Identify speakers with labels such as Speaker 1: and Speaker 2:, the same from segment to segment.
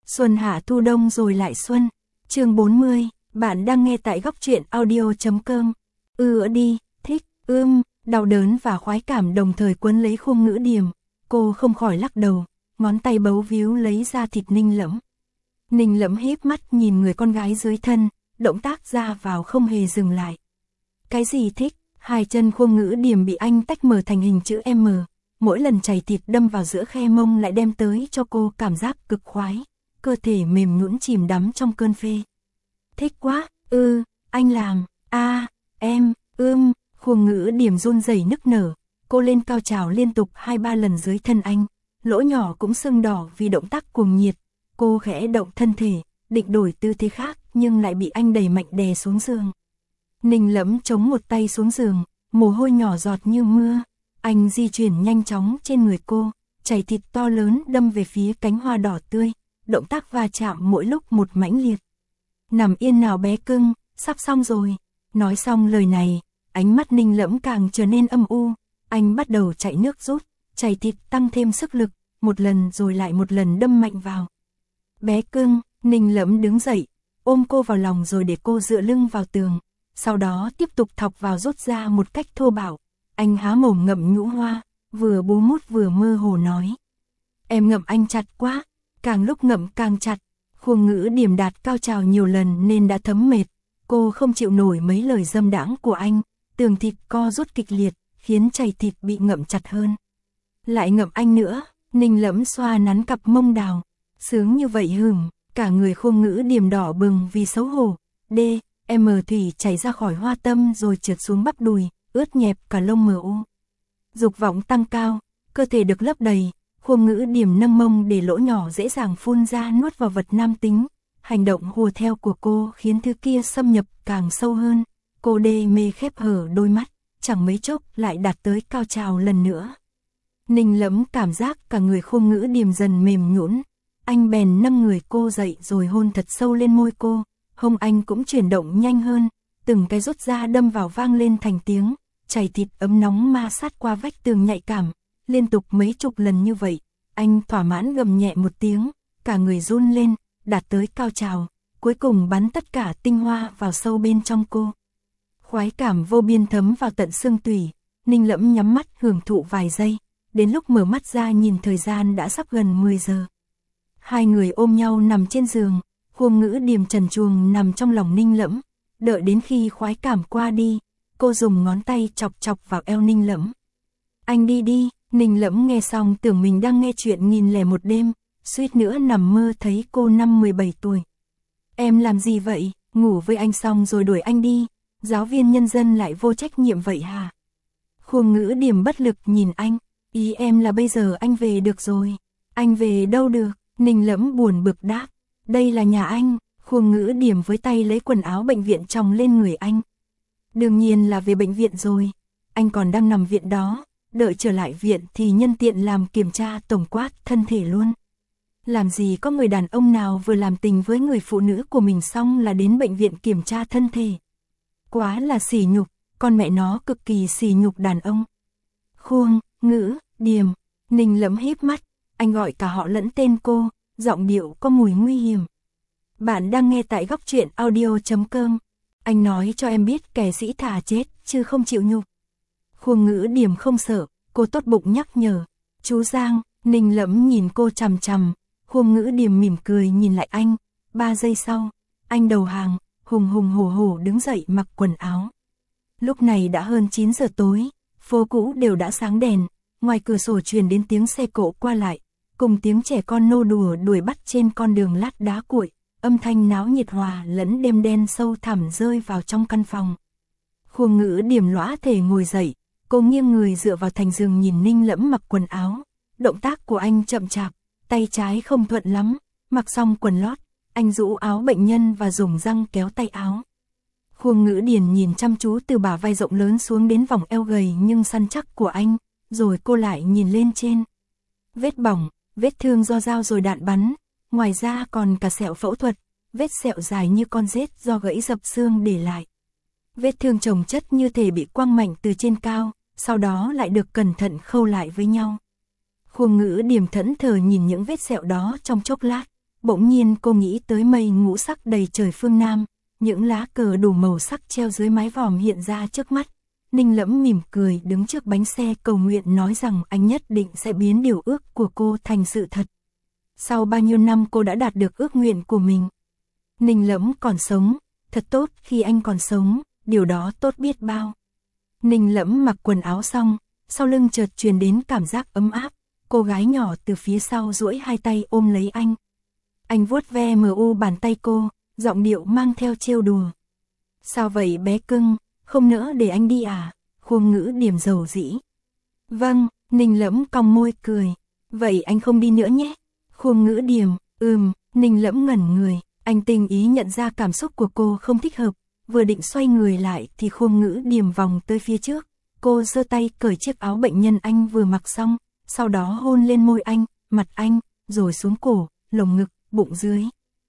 Speaker 1: Xuân hạ thu đông rồi lại xuân. Chương 40, bạn đang nghe tại góc truyện audio.com. Đi, thích, đau đớn và khoái cảm đồng thời quấn lấy Khung Ngữ Điềm. Cô không khỏi lắc đầu, ngón tay bấu víu lấy da thịt Ninh Lẫm. Ninh Lẫm híp mắt nhìn người con gái dưới thân, động tác ra vào không hề dừng lại. Cái gì thích? Hai chân Khung Ngữ Điềm bị anh tách mở thành hình chữ M. Mỗi lần chảy thịt đâm vào giữa khe mông lại đem tới cho cô cảm giác cực khoái. Cơ thể mềm nhũn chìm đắm trong cơn phê. Thích quá, anh làm, em, Khung Ngữ Điềm run rẩy nức nở. Cô lên cao trào liên tục 2-3 lần dưới thân anh. Lỗ nhỏ cũng sưng đỏ vì động tác cuồng nhiệt. Cô khẽ động thân thể, định đổi tư thế khác nhưng lại bị anh đẩy mạnh đè xuống giường. Ninh Lẫm chống một tay xuống giường, mồ hôi nhỏ giọt như mưa. Anh di chuyển nhanh chóng trên người cô, chảy thịt to lớn đâm về phía cánh hoa đỏ tươi. Động tác va chạm mỗi lúc một mãnh liệt. Nằm yên nào bé cưng, sắp xong rồi. Nói xong lời này, ánh mắt Ninh Lẫm càng trở nên âm u. Anh bắt đầu chạy nước rút, chảy thịt tăng thêm sức lực, một lần rồi lại một lần đâm mạnh vào. Bé cưng, Ninh Lẫm đứng dậy, ôm cô vào lòng rồi để cô dựa lưng vào tường. Sau đó tiếp tục thọc vào rút ra một cách thô bạo. Anh há mồm ngậm nhũ hoa, vừa bú mút vừa mơ hồ nói. Em ngậm anh chặt quá, càng lúc ngậm càng chặt. Khung Ngữ Điềm đạt cao trào nhiều lần nên đã thấm mệt. Cô không chịu nổi mấy lời dâm đãng của anh, tường thịt co rút kịch liệt, khiến chảy thịt bị ngậm chặt hơn. Lại ngậm anh nữa, Ninh Lẫm xoa nắn cặp mông đào. Sướng như vậy hửm, cả người Khung Ngữ Điềm đỏ bừng vì xấu hổ. Thủy chảy ra khỏi hoa tâm rồi trượt xuống bắp đùi, ướt nhẹp cả lông mờ u. Dục vọng tăng cao, cơ thể được lấp đầy, Khung Ngữ Điềm nâng mông để lỗ nhỏ dễ dàng phun ra nuốt vào vật nam tính. Hành động hùa theo của cô khiến thứ kia xâm nhập càng sâu hơn. Cô đê mê khép hở đôi mắt, chẳng mấy chốc lại đạt tới cao trào lần nữa. Ninh Lẫm cảm giác cả người Khung Ngữ Điềm dần mềm nhũn. Anh bèn nâng người cô dậy rồi hôn thật sâu lên môi cô. Hông anh cũng chuyển động nhanh hơn, từng cái rút ra đâm vào vang lên thành tiếng, chảy thịt ấm nóng ma sát qua vách tường nhạy cảm, liên tục mấy chục lần như vậy, anh thỏa mãn gầm nhẹ một tiếng, cả người run lên, đạt tới cao trào, cuối cùng bắn tất cả tinh hoa vào sâu bên trong cô. Khoái cảm vô biên thấm vào tận xương tủy, Ninh Lẫm nhắm mắt hưởng thụ vài giây, đến lúc mở mắt ra nhìn thời gian đã sắp gần 10 giờ. Hai người ôm nhau nằm trên giường. Khung Ngữ Điềm trần truồng nằm trong lòng Ninh Lẫm, đợi đến khi khoái cảm qua đi, cô dùng ngón tay chọc chọc vào eo Ninh Lẫm. Anh đi, Ninh Lẫm nghe xong tưởng mình đang nghe chuyện 1001 đêm, suýt nữa nằm mơ thấy cô năm 17 tuổi. Em làm gì vậy, ngủ với anh xong rồi đuổi anh đi, giáo viên nhân dân lại vô trách nhiệm vậy hả? Khung Ngữ Điềm bất lực nhìn anh, ý em là bây giờ anh về được rồi. Anh về đâu được, Ninh Lẫm buồn bực đáp. Đây là nhà anh, Khung Ngữ Điềm với tay lấy quần áo bệnh viện chồng lên người anh. Đương nhiên là về bệnh viện rồi, anh còn đang nằm viện đó, đợi trở lại viện thì nhân tiện làm kiểm tra tổng quát thân thể luôn. Làm gì có người đàn ông nào vừa làm tình với người phụ nữ của mình xong là đến bệnh viện kiểm tra thân thể. Quá là sỉ nhục, con mẹ nó cực kỳ sỉ nhục đàn ông. Khung Ngữ Điềm, Ninh Lẫm híp mắt, anh gọi cả họ lẫn tên cô. Giọng điệu có mùi nguy hiểm. Bạn đang nghe tại góc truyện audio.com. Anh nói cho em biết kẻ sĩ thà chết chứ không chịu nhục. Khung Ngữ Điềm không sợ, cô tốt bụng nhắc nhở. Chú Giang, Ninh Lẫm nhìn cô chằm chằm. Khung Ngữ Điềm mỉm cười nhìn lại anh. 3 giây sau, anh đầu hàng, hùng hùng hổ hổ đứng dậy mặc quần áo. Lúc này đã hơn 9 giờ tối, phố cũ đều đã sáng đèn. Ngoài cửa sổ truyền đến tiếng xe cộ qua lại, cùng tiếng trẻ con nô đùa đuổi bắt trên con đường lát đá cuội, âm thanh náo nhiệt hòa lẫn đêm đen sâu thẳm rơi vào trong căn phòng. Khung Ngữ Điềm lõa thể ngồi dậy, cô nghiêng người dựa vào thành giường nhìn Ninh Lẫm mặc quần áo. Động tác của anh chậm chạp, tay trái không thuận lắm, mặc xong quần lót, anh rũ áo bệnh nhân và dùng răng kéo tay áo. Khung Ngữ Điềm nhìn chăm chú từ bả vai rộng lớn xuống đến vòng eo gầy nhưng săn chắc của anh, rồi cô lại nhìn lên trên. Vết bỏng, vết thương do dao rồi đạn bắn, ngoài ra còn cả sẹo phẫu thuật, vết sẹo dài như con rết do gãy dập xương để lại. Vết thương chồng chất như thể bị quăng mạnh từ trên cao, sau đó lại được cẩn thận khâu lại với nhau. Khung Ngữ Điềm thẫn thờ nhìn những vết sẹo đó trong chốc lát, bỗng nhiên cô nghĩ tới mây ngũ sắc đầy trời phương Nam, những lá cờ đủ màu sắc treo dưới mái vòm hiện ra trước mắt. Ninh Lẫm mỉm cười đứng trước bánh xe cầu nguyện nói rằng anh nhất định sẽ biến điều ước của cô thành sự thật. Sau bao nhiêu năm cô đã đạt được ước nguyện của mình. Ninh Lẫm còn sống, thật tốt khi anh còn sống, điều đó tốt biết bao. Ninh Lẫm mặc quần áo xong, sau lưng chợt truyền đến cảm giác ấm áp, cô gái nhỏ từ phía sau duỗi hai tay ôm lấy anh. Anh vuốt ve bàn tay cô, giọng điệu mang theo trêu đùa. Sao vậy bé cưng, không nỡ để anh đi à? Khuông Ngữ Điềm dầu dĩ. Vâng, Ninh Lẫm cong môi cười. Vậy anh không đi nữa nhé. Khuông Ngữ Điềm, Ninh Lẫm ngẩn người, anh tinh ý nhận ra cảm xúc của cô không thích hợp, vừa định xoay người lại thì Khuông Ngữ Điềm vòng tới phía trước. Cô giơ tay cởi chiếc áo bệnh nhân anh vừa mặc xong, sau đó hôn lên môi anh, mặt anh, rồi xuống cổ, lồng ngực, bụng dưới.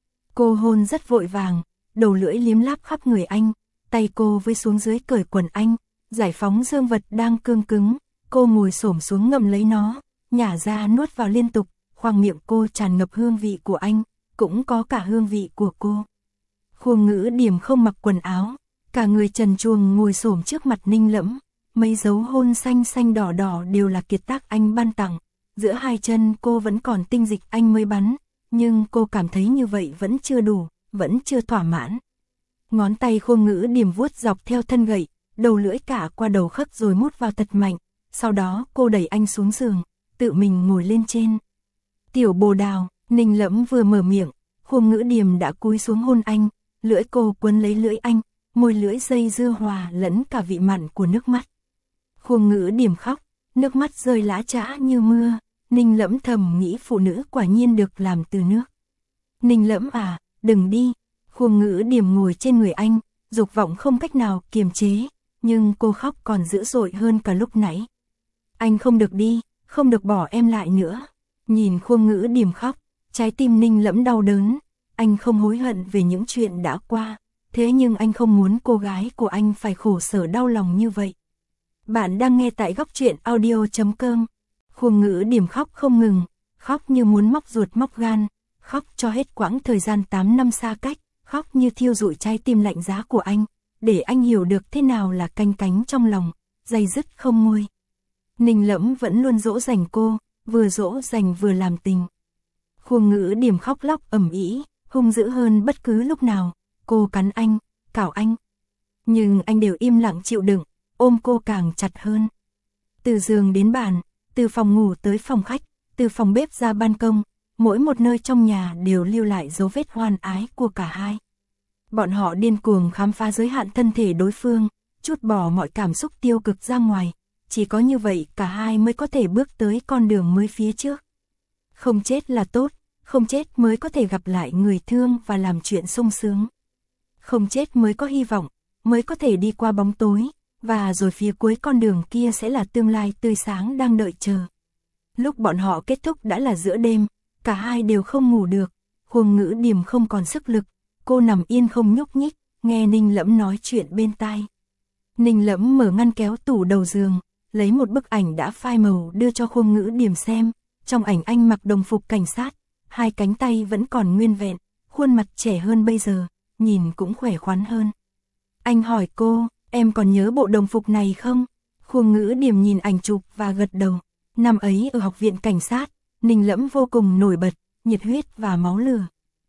Speaker 1: Cô hôn rất vội vàng, đầu lưỡi liếm láp khắp người anh, tay cô với xuống dưới cởi quần anh, giải phóng dương vật đang cương cứng, cô ngồi xổm xuống ngậm lấy nó, nhả ra nuốt vào liên tục, khoang miệng cô tràn ngập hương vị của anh, cũng có cả hương vị của cô. Khuông Ngữ Điềm không mặc quần áo, cả người trần truồng ngồi xổm trước mặt Ninh Lẫm, mấy dấu hôn xanh xanh đỏ đỏ đều là kiệt tác anh ban tặng, giữa hai chân cô vẫn còn tinh dịch anh mới bắn, nhưng cô cảm thấy như vậy vẫn chưa đủ, vẫn chưa thỏa mãn. Ngón tay Khuông Ngữ Điềm vuốt dọc theo thân gậy, đầu lưỡi cả qua đầu khớp rồi mút vào thật mạnh, sau đó cô đẩy anh xuống giường, tự mình ngồi lên trên. Tiểu Bồ Đào, Ninh Lẫm vừa mở miệng, Khuông Ngữ Điềm đã cúi xuống hôn anh, lưỡi cô quấn lấy lưỡi anh, môi lưỡi dây dưa hòa lẫn cả vị mặn của nước mắt. Khuông Ngữ Điềm khóc, nước mắt rơi lã chã như mưa, Ninh Lẫm thầm nghĩ phụ nữ quả nhiên được làm từ nước. Ninh Lẫm à, đừng đi. Khuông Ngữ Điềm ngồi trên người anh, dục vọng không cách nào kiềm chế, nhưng cô khóc còn dữ dội hơn cả lúc nãy. Anh không được đi, không được bỏ em lại nữa. Nhìn Khuông Ngữ Điềm khóc, trái tim Ninh Lẫm đau đớn, anh không hối hận về những chuyện đã qua, thế nhưng anh không muốn cô gái của anh phải khổ sở đau lòng như vậy. Bạn đang nghe tại Góc Truyện Audio.com. Khuông Ngữ Điềm khóc không ngừng, khóc như muốn móc ruột móc gan, khóc cho hết quãng thời gian 8 năm xa cách, khóc như thiêu rụi trái tim lạnh giá của anh, để anh hiểu được thế nào là canh cánh trong lòng, day dứt không nguôi. Ninh Lẫm vẫn luôn dỗ dành cô, vừa dỗ dành vừa làm tình. Khuông Ngữ Điềm khóc lóc ầm ĩ, hung dữ hơn bất cứ lúc nào, cô cắn anh, cào anh. Nhưng anh đều im lặng chịu đựng, ôm cô càng chặt hơn. Từ giường đến bàn, từ phòng ngủ tới phòng khách, từ phòng bếp ra ban công, mỗi một nơi trong nhà đều lưu lại dấu vết hoan ái của cả hai. Bọn họ điên cuồng khám phá giới hạn thân thể đối phương, trút bỏ mọi cảm xúc tiêu cực ra ngoài, chỉ có như vậy cả hai mới có thể bước tới con đường mới phía trước. Không chết là tốt, không chết mới có thể gặp lại người thương và làm chuyện sung sướng. Không chết mới có hy vọng, mới có thể đi qua bóng tối, và rồi phía cuối con đường kia sẽ là tương lai tươi sáng đang đợi chờ. Lúc bọn họ kết thúc đã là giữa đêm, cả hai đều không ngủ được, Khuông Ngữ Điềm không còn sức lực, cô nằm yên không nhúc nhích, nghe Ninh Lẫm nói chuyện bên tai. Ninh Lẫm mở ngăn kéo tủ đầu giường, lấy một bức ảnh đã phai màu đưa cho Khuông Ngữ Điềm xem, trong ảnh anh mặc đồng phục cảnh sát, hai cánh tay vẫn còn nguyên vẹn, khuôn mặt trẻ hơn bây giờ, nhìn cũng khỏe khoắn hơn. Anh hỏi cô, em còn nhớ bộ đồng phục này không? Khuông Ngữ Điềm nhìn ảnh chụp và gật đầu. Năm ấy ở học viện cảnh sát, Ninh Lẫm vô cùng nổi bật, nhiệt huyết và máu lửa.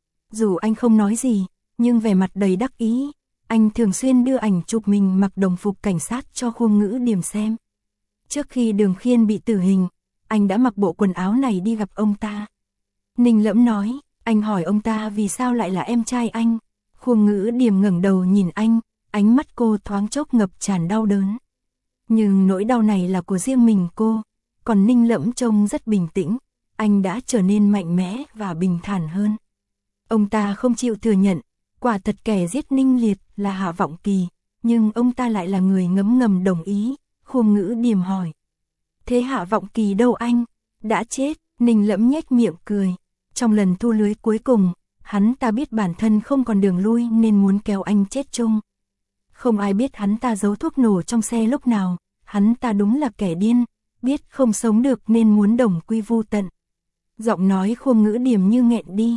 Speaker 1: Dù anh không nói gì, nhưng vẻ mặt đầy đắc ý, anh thường xuyên đưa ảnh chụp mình mặc đồng phục cảnh sát cho Khuông Ngữ Điềm xem. Trước khi Đường Khiên bị tử hình, anh đã mặc bộ quần áo này đi gặp ông ta. Ninh Lẫm nói, anh hỏi ông ta vì sao lại là em trai anh. Khuông Ngữ Điềm ngẩng đầu nhìn anh, ánh mắt cô thoáng chốc ngập tràn đau đớn. Nhưng nỗi đau này là của riêng mình cô, còn Ninh Lẫm trông rất bình tĩnh, anh đã trở nên mạnh mẽ và bình thản hơn. Ông ta không chịu thừa nhận, quả thật kẻ giết Ninh Liệt là Hạ Vọng Kỳ, nhưng ông ta lại là người ngấm ngầm đồng ý. Khuông Ngữ Điềm hỏi, thế Hạ Vọng Kỳ đâu anh? Đã chết. Ninh Lẫm nhếch miệng cười. Trong lần thu lưới cuối cùng, hắn ta biết bản thân không còn đường lui nên muốn kéo anh chết chung. Không ai biết hắn ta giấu thuốc nổ trong xe lúc nào, hắn ta đúng là kẻ điên, biết không sống được nên muốn đồng quy vu tận. Giọng nói Khuông Ngữ Điềm như nghẹn đi,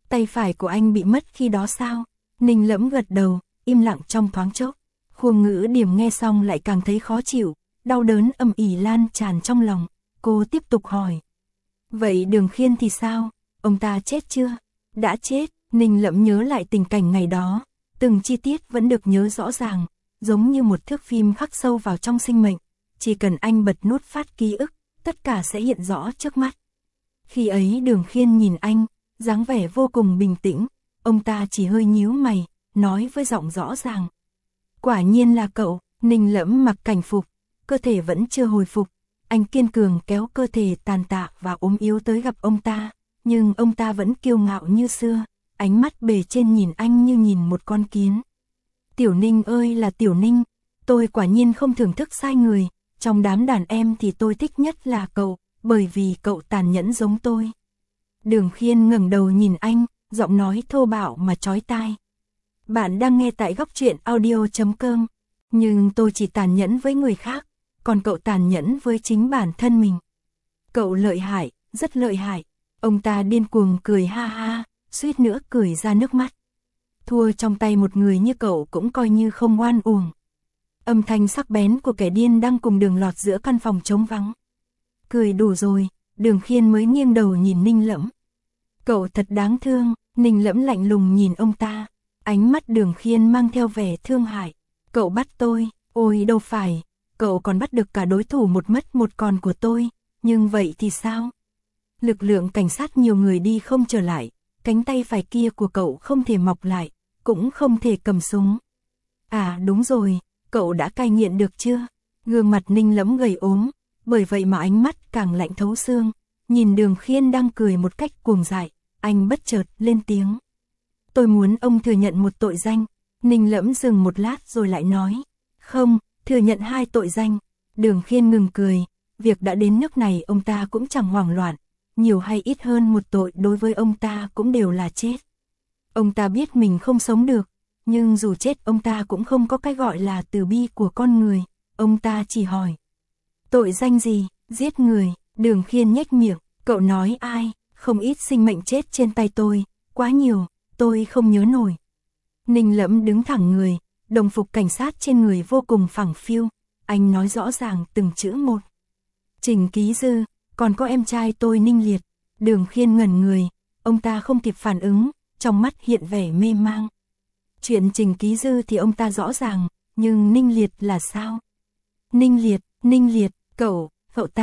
Speaker 1: Tay phải của anh bị mất khi đó sao? Ninh Lẫm gật đầu, im lặng trong thoáng chốc. Khuông Ngữ Điềm nghe xong lại càng thấy khó chịu, đau đớn ầm ĩ lan tràn trong lòng. Cô tiếp tục hỏi. Vậy Đường Khiên thì sao? Ông ta chết chưa? Đã chết. Ninh Lẫm nhớ lại tình cảnh ngày đó, từng chi tiết vẫn được nhớ rõ ràng, giống như một thước phim khắc sâu vào trong sinh mệnh. Chỉ cần anh bật nút phát ký ức, tất cả sẽ hiện rõ trước mắt. Khi ấy Đường Khiên nhìn anh, dáng vẻ vô cùng bình tĩnh, ông ta chỉ hơi nhíu mày, nói với giọng rõ ràng. Quả nhiên là cậu. Ninh Lẫm mặc cảnh phục, cơ thể vẫn chưa hồi phục. Anh kiên cường kéo cơ thể tàn tạ và ốm yếu tới gặp ông ta, nhưng ông ta vẫn kiêu ngạo như xưa, ánh mắt bề trên nhìn anh như nhìn một con kiến. Tiểu Ninh ơi là Tiểu Ninh, tôi quả nhiên không thưởng thức sai người, trong đám đàn em thì tôi thích nhất là cậu, bởi vì cậu tàn nhẫn giống tôi. Đường Khiên ngẩng đầu nhìn anh, giọng nói thô bạo mà chói tai. Bạn đang nghe tại Góc Truyện Audio.com, nhưng tôi chỉ tàn nhẫn với người khác, còn cậu tàn nhẫn với chính bản thân mình. Cậu lợi hại, rất lợi hại. Ông ta điên cuồng cười ha ha, suýt nữa cười ra nước mắt. Thua trong tay một người như cậu cũng coi như không oan uổng. Âm thanh sắc bén của kẻ điên đang cùng Đường lọt giữa căn phòng trống vắng. Cười đủ rồi, Đường Khiên mới nghiêng đầu nhìn Ninh Lẫm. Cậu thật đáng thương. Ninh Lẫm lạnh lùng nhìn ông ta, ánh mắt Đường Khiên mang theo vẻ thương hại. Cậu bắt tôi, ôi đâu phải, cậu còn bắt được cả đối thủ một mất một còn của tôi, nhưng vậy thì sao? Lực lượng cảnh sát nhiều người đi không trở lại, cánh tay phải kia của cậu không thể mọc lại, cũng không thể cầm súng. À đúng rồi, cậu đã cai nghiện được chưa? Gương mặt Ninh Lẫm gầy ốm, bởi vậy mà ánh mắt càng lạnh thấu xương, nhìn Đường Khiên đang cười một cách cuồng dại, anh bất chợt lên tiếng. Tôi muốn ông thừa nhận một tội danh. Ninh Lẫm dừng một lát rồi lại nói. Không, thừa nhận 2 tội danh. Đường Khiên ngừng cười, việc đã đến nước này ông ta cũng chẳng hoảng loạn, nhiều hay ít hơn một tội đối với ông ta cũng đều là chết. Ông ta biết mình không sống được, nhưng dù chết ông ta cũng không có cái gọi là từ bi của con người, ông ta chỉ hỏi. Tội danh gì? Giết người. Đường Khiên nhếch miệng, cậu nói ai? Không ít sinh mệnh chết trên tay tôi, quá nhiều, tôi không nhớ nổi. Ninh Lẫm đứng thẳng người, đồng phục cảnh sát trên người vô cùng phẳng phiu, anh nói rõ ràng từng chữ một. Trình Ký Dư, còn có em trai tôi Ninh Liệt. Đường Khiên ngẩn người, ông ta không kịp phản ứng, trong mắt hiện vẻ mê mang. Chuyện Trình Ký Dư thì ông ta rõ ràng, nhưng Ninh Liệt là sao? Ninh Liệt, cậu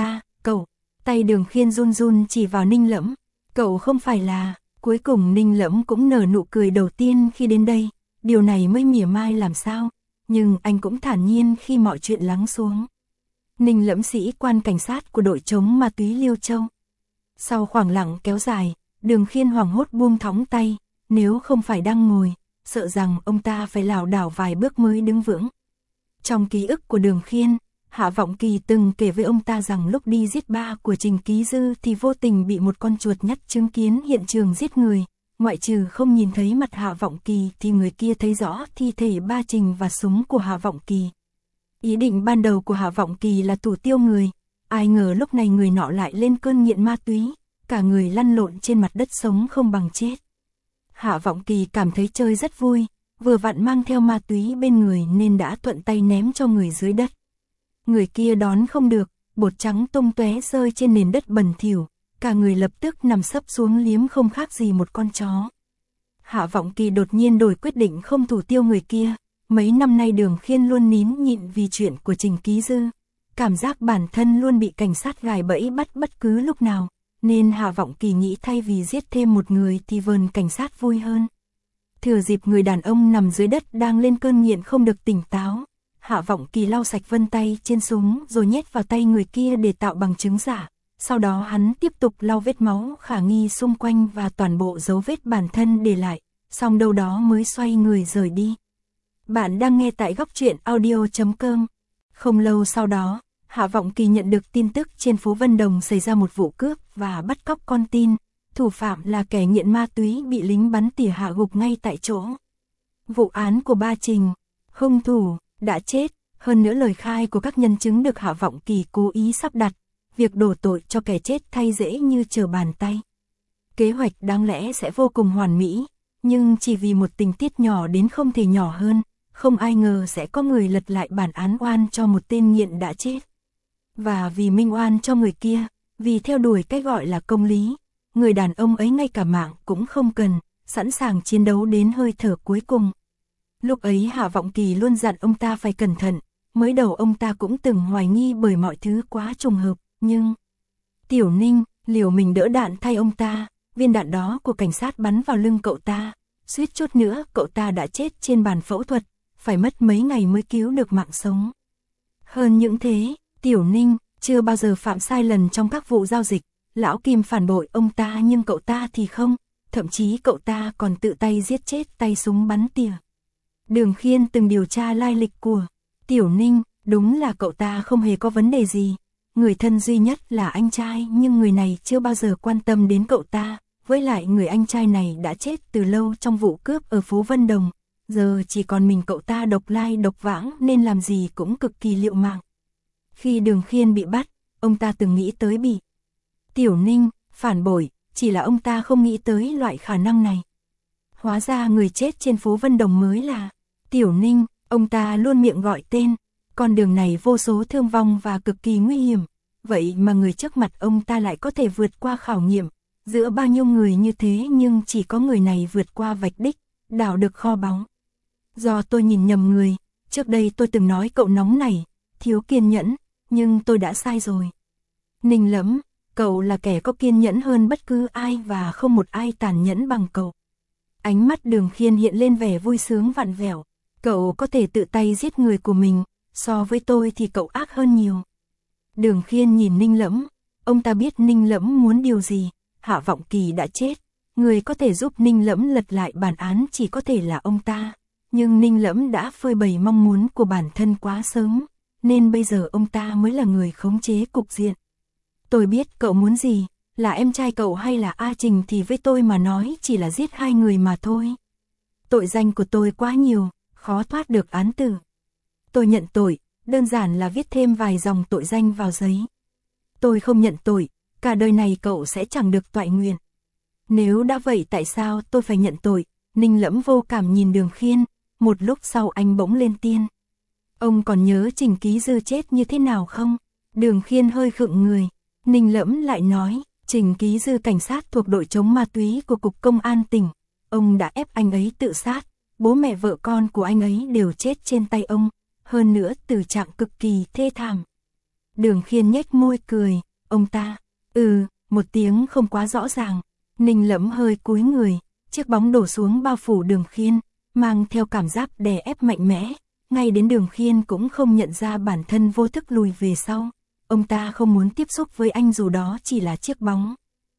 Speaker 1: ta. Tay Đường Khiên run run chỉ vào Ninh Lẫm. Cậu không phải là. Cuối cùng Ninh Lẫm cũng nở nụ cười đầu tiên khi đến đây, điều này mới mỉa mai làm sao, nhưng anh cũng thản nhiên khi mọi chuyện lắng xuống. Ninh Lẫm sĩ quan cảnh sát của đội chống ma túy Liêu Châu. Sau khoảng lặng kéo dài, Đường Khiên hoảng hốt buông thõng tay, nếu không phải đang ngồi, sợ rằng ông ta phải lảo đảo vài bước mới đứng vững. Trong ký ức của Đường Khiên, Hạ Vọng Kỳ từng kể với ông ta rằng lúc đi giết ba của Trình Ký Dư thì vô tình bị một con chuột nhắt chứng kiến hiện trường giết người, ngoại trừ không nhìn thấy mặt Hạ Vọng Kỳ thì người kia thấy rõ thi thể ba Trình và súng của Hạ Vọng Kỳ. Ý định ban đầu của Hạ Vọng Kỳ là thủ tiêu người, ai ngờ lúc này người nọ lại lên cơn nghiện ma túy, cả người lăn lộn trên mặt đất sống không bằng chết. Hạ Vọng Kỳ cảm thấy chơi rất vui, vừa vặn mang theo ma túy bên người nên đã thuận tay ném cho người dưới đất. Người kia đón không được, bột trắng tung tóe rơi trên nền đất bẩn thỉu, cả người lập tức nằm sấp xuống liếm không khác gì một con chó. Hạ Vọng Kỳ đột nhiên đổi quyết định không thủ tiêu người kia, mấy năm nay Đường Khiên luôn nín nhịn vì chuyện của Trình Ký Dư, cảm giác bản thân luôn bị cảnh sát gài bẫy bắt bất cứ lúc nào, nên Hạ Vọng Kỳ nghĩ thay vì giết thêm một người thì vờn cảnh sát vui hơn. Thừa dịp người đàn ông nằm dưới đất đang lên cơn nghiện không được tỉnh táo, Hạ Vọng Kỳ lau sạch vân tay trên súng rồi nhét vào tay người kia để tạo bằng chứng giả. Sau đó hắn tiếp tục lau vết máu khả nghi xung quanh và toàn bộ dấu vết bản thân để lại, xong đâu đó mới xoay người rời đi. Bạn đang nghe tại Góc Truyện Audio.com. Không lâu sau đó, Hạ Vọng Kỳ nhận được tin tức trên phố Vân Đồng xảy ra một vụ cướp và bắt cóc con tin. Thủ phạm là kẻ nghiện ma túy bị lính bắn tỉa hạ gục ngay tại chỗ. Vụ án của ba Trình, hung thủ đã chết, hơn nữa lời khai của các nhân chứng được Hạ Vọng Kỳ cố ý sắp đặt, việc đổ tội cho kẻ chết thay dễ như trở bàn tay. Kế hoạch đáng lẽ sẽ vô cùng hoàn mỹ, nhưng chỉ vì một tình tiết nhỏ đến không thể nhỏ hơn, không ai ngờ sẽ có người lật lại bản án oan cho một tên nghiện đã chết. Và vì minh oan cho người kia, vì theo đuổi cái gọi là công lý, người đàn ông ấy ngay cả mạng cũng không cần, sẵn sàng chiến đấu đến hơi thở cuối cùng. Lúc ấy Hạ Vọng Kỳ luôn dặn ông ta phải cẩn thận, mới đầu ông ta cũng từng hoài nghi bởi mọi thứ quá trùng hợp, nhưng Tiểu Ninh liều mình đỡ đạn thay ông ta, viên đạn đó của cảnh sát bắn vào lưng cậu ta, suýt chút nữa cậu ta đã chết trên bàn phẫu thuật, phải mất mấy ngày mới cứu được mạng sống. Hơn những thế, Tiểu Ninh chưa bao giờ phạm sai lầm trong các vụ giao dịch, Lão Kim phản bội ông ta nhưng cậu ta thì không, thậm chí cậu ta còn tự tay giết chết tay súng bắn tỉa. Đường Khiên từng điều tra lai lịch của Tiểu Ninh, đúng là cậu ta không hề có vấn đề gì. Người thân duy nhất là anh trai nhưng người này chưa bao giờ quan tâm đến cậu ta, với lại người anh trai này đã chết từ lâu trong vụ cướp ở phố Vân Đồng, giờ chỉ còn mình cậu ta độc lai độc vãng nên làm gì cũng cực kỳ liệu mạng. Khi Đường Khiên bị bắt, ông ta từng nghĩ tới bị Tiểu Ninh phản bội, chỉ là ông ta không nghĩ tới loại khả năng này. Hóa ra người chết trên phố Vân Đồng mới là Tiểu Ninh, ông ta luôn miệng gọi tên. Con đường này vô số thương vong và cực kỳ nguy hiểm, vậy mà người trước mặt ông ta lại có thể vượt qua khảo nghiệm, giữa bao nhiêu người như thế nhưng chỉ có người này vượt qua vạch đích, đào được kho báu. Do tôi nhìn nhầm người, trước đây tôi từng nói cậu nóng này, thiếu kiên nhẫn, nhưng tôi đã sai rồi. Ninh Lẫm, cậu là kẻ có kiên nhẫn hơn bất cứ ai và không một ai tàn nhẫn bằng cậu. Ánh mắt Đường Khiên hiện lên vẻ vui sướng vặn vẹo, cậu có thể tự tay giết người của mình. So với tôi thì cậu ác hơn nhiều. Đường Khiên nhìn Ninh Lẫm, ông ta biết Ninh Lẫm muốn điều gì, Hạ Vọng Kỳ đã chết, người có thể giúp Ninh Lẫm lật lại bản án chỉ có thể là ông ta, nhưng Ninh Lẫm đã phơi bày mong muốn của bản thân quá sớm, nên bây giờ ông ta mới là người khống chế cục diện. Tôi biết cậu muốn gì, là em trai cậu hay là A Trình thì với tôi mà nói chỉ là giết 2 người mà thôi. Tội danh của tôi quá nhiều, khó thoát được án tử. Tôi nhận tội, đơn giản là viết thêm vài dòng tội danh vào giấy. Tôi không nhận tội, cả đời này cậu sẽ chẳng được toại nguyện. Nếu đã vậy tại sao tôi phải nhận tội? Ninh Lẫm vô cảm nhìn Đường Khiên, một lúc sau anh bỗng lên tiên. Ông còn nhớ Trình Ký Dư chết như thế nào không? Đường Khiên hơi khựng người, Ninh Lẫm lại nói, Trình Ký Dư cảnh sát thuộc đội chống ma túy của Cục Công an tỉnh. Ông đã ép anh ấy tự sát, bố mẹ vợ con của anh ấy đều chết trên tay ông. Hơn nữa tình trạng cực kỳ thê thảm. Đường Khiên nhếch môi cười, ông ta, một tiếng không quá rõ ràng. Ninh Lẫm hơi cúi người, chiếc bóng đổ xuống bao phủ Đường Khiên, mang theo cảm giác đè ép mạnh mẽ, ngay đến Đường Khiên cũng không nhận ra bản thân vô thức lùi về sau. Ông ta không muốn tiếp xúc với anh dù đó chỉ là chiếc bóng.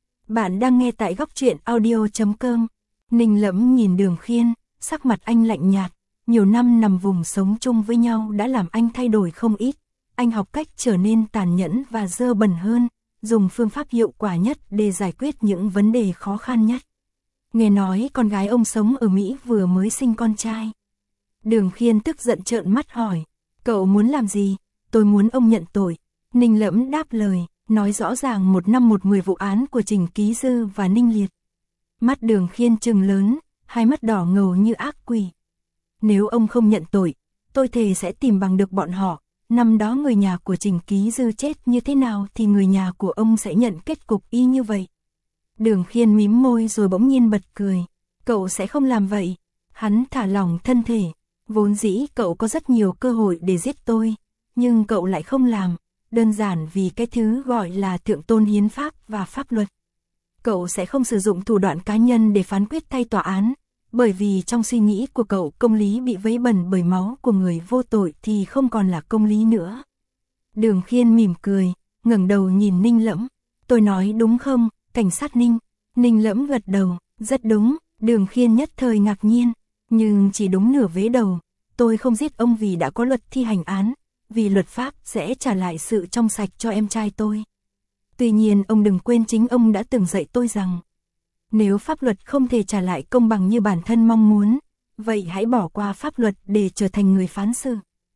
Speaker 1: Bạn đang nghe tại Góc Truyện Audio.com. Ninh Lẫm nhìn Đường Khiên, sắc mặt anh lạnh nhạt. Nhiều năm nằm vùng sống chung với nhau đã làm anh thay đổi không ít. Anh học cách trở nên tàn nhẫn và dơ bẩn hơn, dùng phương pháp hiệu quả nhất để giải quyết những vấn đề khó khăn nhất. Nghe nói con gái ông sống ở Mỹ vừa mới sinh con trai. Đường Khiên tức giận trợn mắt hỏi, cậu muốn làm gì? Tôi muốn ông nhận tội. Ninh Lẫm đáp lời, nói rõ ràng 1 năm 10 vụ án của Trình Ký Dư và Ninh Liệt. Mắt Đường Khiên trừng lớn, hai mắt đỏ ngầu như ác quỷ. Nếu ông không nhận tội, tôi thề sẽ tìm bằng được bọn họ. Năm đó người nhà của Trình Ký Dư chết như thế nào thì người nhà của ông sẽ nhận kết cục y như vậy. Đường Khiên mím môi rồi bỗng nhiên bật cười. Cậu sẽ không làm vậy. Hắn thả lỏng thân thể. Vốn dĩ cậu có rất nhiều cơ hội để giết tôi, nhưng cậu lại không làm. Đơn giản vì cái thứ gọi là thượng tôn hiến pháp và pháp luật. Cậu sẽ không sử dụng thủ đoạn cá nhân để phán quyết thay tòa án. Bởi vì trong suy nghĩ của cậu công lý bị vấy bẩn bởi máu của người vô tội thì không còn là công lý nữa. Đường Khiên mỉm cười, ngẩng đầu nhìn Ninh Lẫm. Tôi nói đúng không, cảnh sát Ninh? Ninh Lẫm gật đầu, rất đúng. Đường Khiên nhất thời ngạc nhiên, nhưng chỉ đúng nửa vế đầu. Tôi không giết ông vì đã có luật thi hành án, vì luật pháp sẽ trả lại sự trong sạch cho em trai tôi. Tuy nhiên ông đừng quên chính ông đã từng dạy tôi rằng, nếu pháp luật không thể trả lại công bằng như bản thân mong muốn, vậy hãy bỏ qua pháp luật để trở thành người phán xử.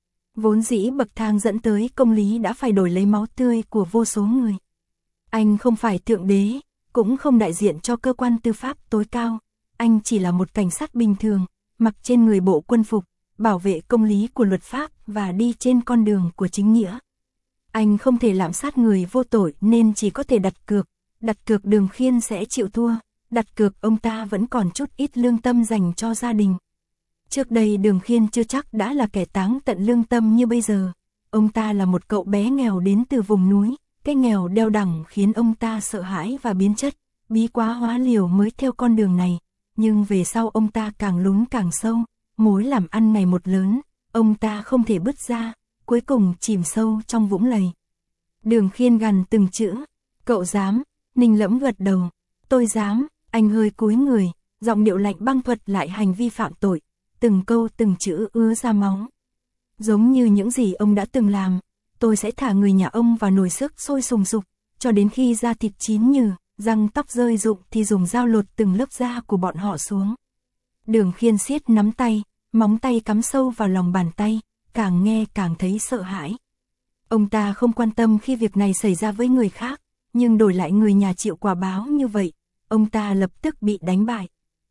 Speaker 1: Vốn dĩ bậc thang dẫn tới công lý đã phải đổi lấy máu tươi của vô số người. Anh không phải thượng đế, cũng không đại diện cho cơ quan tư pháp tối cao. Anh chỉ là một cảnh sát bình thường, mặc trên người bộ quân phục, bảo vệ công lý của luật pháp và đi trên con đường của chính nghĩa. Anh không thể lạm sát người vô tội nên chỉ có thể đặt cược Đường Khiên sẽ chịu thua, đặt cược ông ta vẫn còn chút ít lương tâm dành cho gia đình. Trước đây Đường Khiên chưa chắc đã là kẻ táng tận lương tâm như bây giờ, ông ta là một cậu bé nghèo đến từ vùng núi, cái nghèo đeo đẳng khiến ông ta sợ hãi và biến chất, bí quá hóa liều mới theo con đường này, nhưng về sau ông ta càng lún càng sâu, mối làm ăn ngày một lớn, ông ta không thể bứt ra, cuối cùng chìm sâu trong vũng lầy. Đường Khiên gằn từng chữ, cậu dám, Ninh Lẫm gật đầu, tôi dám, anh hơi cúi người, giọng điệu lạnh băng thuật lại hành vi phạm tội, từng câu từng chữ ứa ra máu. Giống như những gì ông đã từng làm, tôi sẽ thả người nhà ông vào nồi sức sôi sùng sục, cho đến khi da thịt chín nhừ, răng tóc rơi rụng thì dùng dao lột từng lớp da của bọn họ xuống. Đường Khiên siết nắm tay, móng tay cắm sâu vào lòng bàn tay, càng nghe càng thấy sợ hãi. Ông ta không quan tâm khi việc này xảy ra với người khác, nhưng đổi lại người nhà chịu quả báo như vậy, ông ta lập tức bị đánh bại.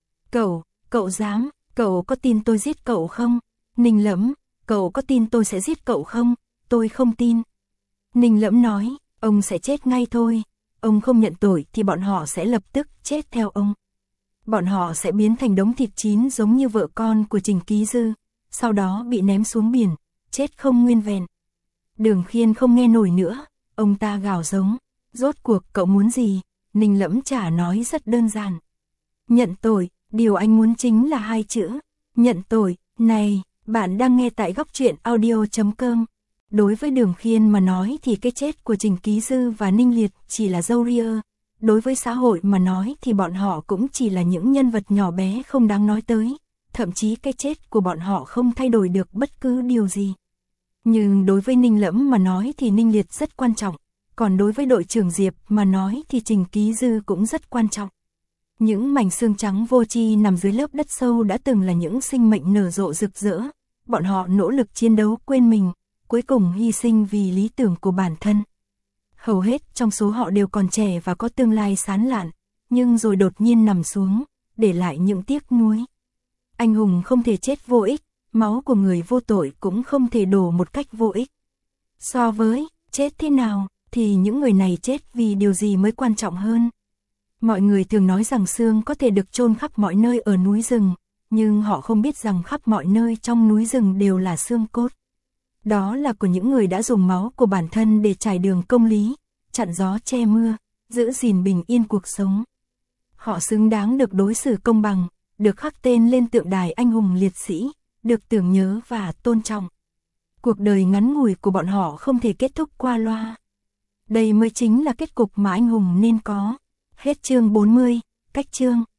Speaker 1: Cậu dám, cậu có tin tôi giết cậu không? Ninh Lẫm, cậu có tin tôi sẽ giết cậu không? Tôi không tin. Ninh Lẫm nói, ông sẽ chết ngay thôi. Ông không nhận tội thì bọn họ sẽ lập tức chết theo ông. Bọn họ sẽ biến thành đống thịt chín giống như vợ con của Trình Ký Dư, sau đó bị ném xuống biển, chết không nguyên vẹn. Đường Khiên không nghe nổi nữa, ông ta gào giống, rốt cuộc cậu muốn gì? Ninh Lẫm trả nói rất đơn giản. Nhận tội, điều anh muốn chính là 2 chữ, nhận tội. Này, bạn đang nghe tại Góc Truyện Audio.com. Đối với Đường Khiên mà nói thì cái chết của Trình Ký Dư và Ninh Liệt chỉ là râu ria. Đối với xã hội mà nói thì bọn họ cũng chỉ là những nhân vật nhỏ bé không đáng nói tới. Thậm chí cái chết của bọn họ không thay đổi được bất cứ điều gì. Nhưng đối với Ninh Lẫm mà nói thì Ninh Liệt rất quan trọng. Còn đối với đội trưởng Diệp mà nói thì Trình Ký Dư cũng rất quan trọng. Những mảnh xương trắng vô tri nằm dưới lớp đất sâu đã từng là những sinh mệnh nở rộ rực rỡ. Bọn họ nỗ lực chiến đấu quên mình, cuối cùng hy sinh vì lý tưởng của bản thân. Hầu hết trong số họ đều còn trẻ và có tương lai sáng lạn, nhưng rồi đột nhiên nằm xuống, để lại những tiếc nuối. Anh hùng không thể chết vô ích, máu của người vô tội cũng không thể đổ một cách vô ích. So với chết thế nào, thì những người này chết vì điều gì mới quan trọng hơn. Mọi người thường nói rằng xương có thể được chôn khắp mọi nơi ở núi rừng, nhưng họ không biết rằng khắp mọi nơi trong núi rừng đều là xương cốt. Đó là của những người đã dùng máu của bản thân để trải đường công lý, chặn gió che mưa, giữ gìn bình yên cuộc sống. Họ xứng đáng được đối xử công bằng, được khắc tên lên tượng đài anh hùng liệt sĩ, được tưởng nhớ và tôn trọng. Cuộc đời ngắn ngủi của bọn họ không thể kết thúc qua loa. Đây mới chính là kết cục mà anh hùng nên có. Hết chương 40, cách chương.